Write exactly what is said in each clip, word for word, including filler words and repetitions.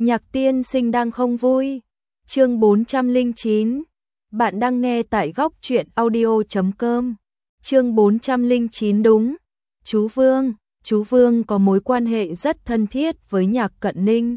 Nhạc tiên sinh đang không vui. Chương bốn trăm lẻ chín. Bạn đang nghe tại góc truyện audio chấm com. Chương bốn trăm lẻ chín đúng. Chú Vương, chú Vương có mối quan hệ rất thân thiết với Nhạc Cận Ninh.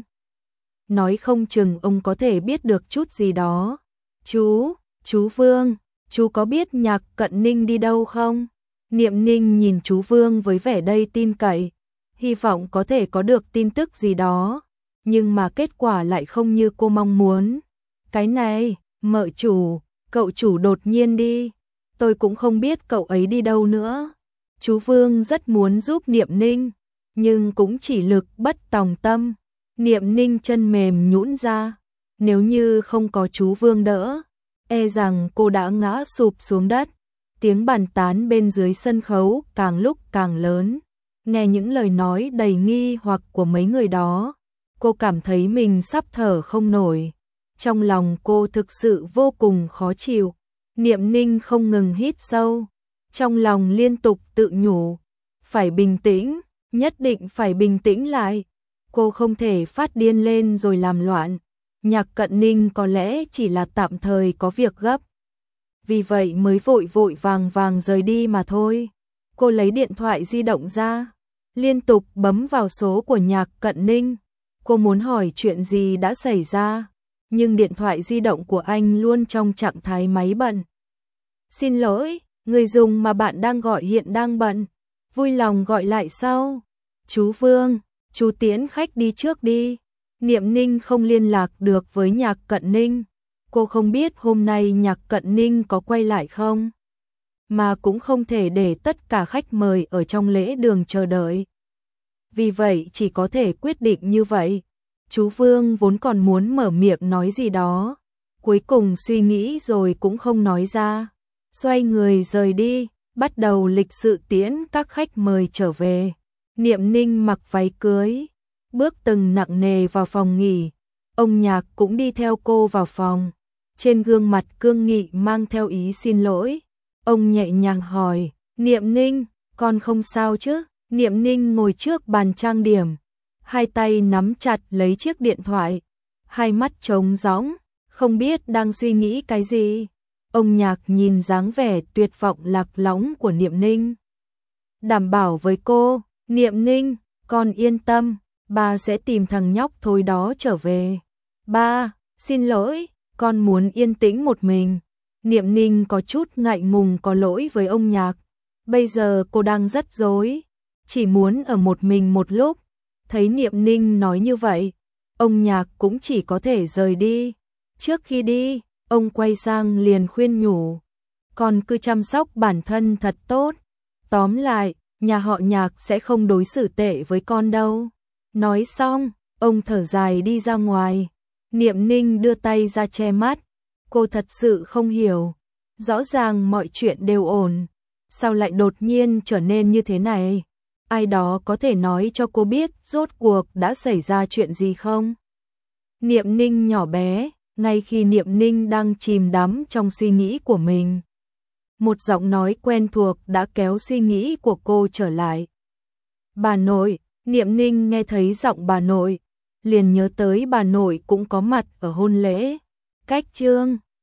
Nói không chừng ông có thể biết được chút gì đó. Chú, chú Vương, chú có biết Nhạc Cận Ninh đi đâu không? Niệm Ninh nhìn chú Vương với vẻ đầy tin cậy, hy vọng có thể có được tin tức gì đó. Nhưng mà kết quả lại không như cô mong muốn. Cái này, mợ chủ, cậu chủ đột nhiên đi. Tôi cũng không biết cậu ấy đi đâu nữa. Chú Vương rất muốn giúp Niệm Ninh, nhưng cũng chỉ lực bất tòng tâm. Niệm Ninh chân mềm nhũn ra. Nếu như không có chú Vương đỡ, e rằng cô đã ngã sụp xuống đất. Tiếng bàn tán bên dưới sân khấu càng lúc càng lớn. Nghe những lời nói đầy nghi hoặc của mấy người đó, cô cảm thấy mình sắp thở không nổi. Trong lòng cô thực sự vô cùng khó chịu. Niệm Ninh không ngừng hít sâu, trong lòng liên tục tự nhủ, phải bình tĩnh, nhất định phải bình tĩnh lại. Cô không thể phát điên lên rồi làm loạn. Nhạc Cận Ninh có lẽ chỉ là tạm thời có việc gấp, vì vậy mới vội vội vàng vàng rời đi mà thôi. Cô lấy điện thoại di động ra, liên tục bấm vào số của Nhạc Cận Ninh. Cô muốn hỏi chuyện gì đã xảy ra, nhưng điện thoại di động của anh luôn trong trạng thái máy bận. Xin lỗi, người dùng mà bạn đang gọi hiện đang bận. Vui lòng gọi lại sau. Chú Vương, chú tiễn khách đi trước đi. Niệm Ninh không liên lạc được với Nhạc Cận Ninh. Cô không biết hôm nay Nhạc Cận Ninh có quay lại không, mà cũng không thể để tất cả khách mời ở trong lễ đường chờ đợi. Vì vậy chỉ có thể quyết định như vậy. Chú Vương vốn còn muốn mở miệng nói gì đó, cuối cùng suy nghĩ rồi cũng không nói ra. Xoay người rời đi, bắt đầu lịch sự tiễn các khách mời trở về. Niệm Ninh mặc váy cưới, bước từng nặng nề vào phòng nghỉ. Ông Nhạc cũng đi theo cô vào phòng. Trên gương mặt cương nghị mang theo ý xin lỗi. Ông nhẹ nhàng hỏi, Niệm Ninh, con không sao chứ? Niệm Ninh ngồi trước bàn trang điểm, hai tay nắm chặt lấy chiếc điện thoại, hai mắt trống rỗng, không biết đang suy nghĩ cái gì. Ông Nhạc nhìn dáng vẻ tuyệt vọng lạc lõng của Niệm Ninh, đảm bảo với cô, Niệm Ninh, con yên tâm, ba sẽ tìm thằng nhóc thối đó trở về. Ba, xin lỗi, con muốn yên tĩnh một mình. Niệm Ninh có chút ngại ngùng có lỗi với ông Nhạc. Bây giờ cô đang rất rối, chỉ muốn ở một mình một lúc. Thấy Niệm Ninh nói như vậy, ông Nhạc cũng chỉ có thể rời đi. Trước khi đi, ông quay sang liền khuyên nhủ, con cứ chăm sóc bản thân thật tốt. Tóm lại, nhà họ Nhạc sẽ không đối xử tệ với con đâu. Nói xong, ông thở dài đi ra ngoài. Niệm Ninh đưa tay ra che mắt. Cô thật sự không hiểu. Rõ ràng mọi chuyện đều ổn, sao lại đột nhiên trở nên như thế này? Ai đó có thể nói cho cô biết rốt cuộc đã xảy ra chuyện gì không? Niệm Ninh nhỏ bé, ngay khi Niệm Ninh đang chìm đắm trong suy nghĩ của mình, một giọng nói quen thuộc đã kéo suy nghĩ của cô trở lại. Bà nội. Niệm Ninh nghe thấy giọng bà nội, liền nhớ tới bà nội cũng có mặt ở hôn lễ. Cách chương